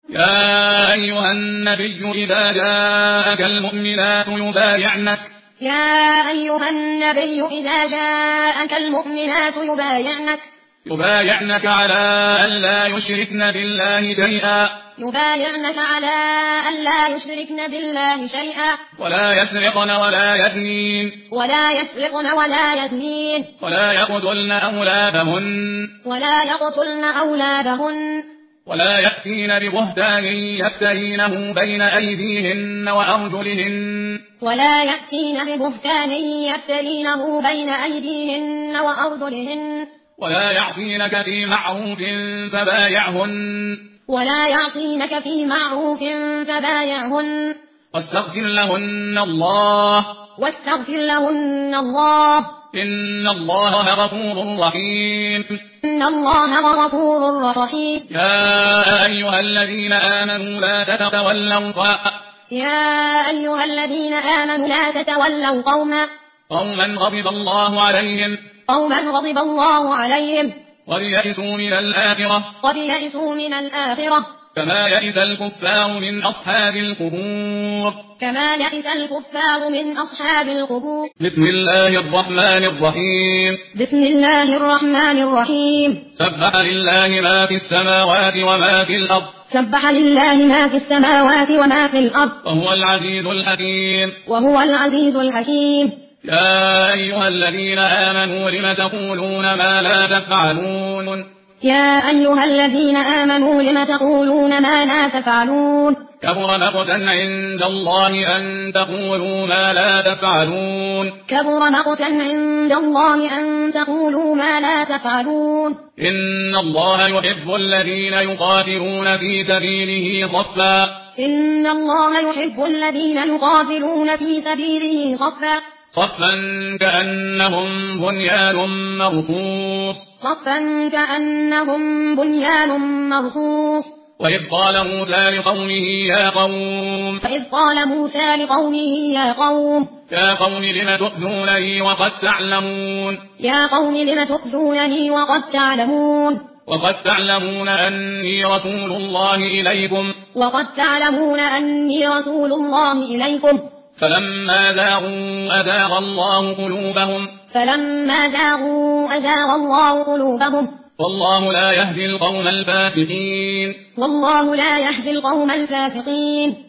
يا أيها النبي إذا جاءك المؤمنات يبايعنك على أن لا يشركن بالله شيئا ولا يسرقن ولا يزنين ولا يقتلن أولادهن ولا يأتين ببهتان يفترينه بين أيديهن وأرجلهن ولا يعصينك في معروف فبايعهن واستغفر لهن الله إن الله غفور رحيم. يا أيها الذين آمنوا لا تتولوا قوما غضب الله عليهم قد يئسوا من الآخرة كما يئس الكفار من أصحاب القبور. بسم الله الرحمن الرحيم. سبح لله ما في السماوات وما في الأرض وهو العزيز الحكيم. يا أيها الذين آمنوا لم تقولون ما لا تفعلون كبر مقتا عند الله أن تقولوا ما لا تفعلون. إن الله يحب الذين يقاتلون في سبيله صفا كأنهم بنيان مرصوص. وإذ قال موسى لقومه يا قوم لم تؤذونني وقد تعلمون أني رسول الله إليكم فلما زاغوا أزاغ الله قلوبهم والله لا يهدي القوم الفاسقين.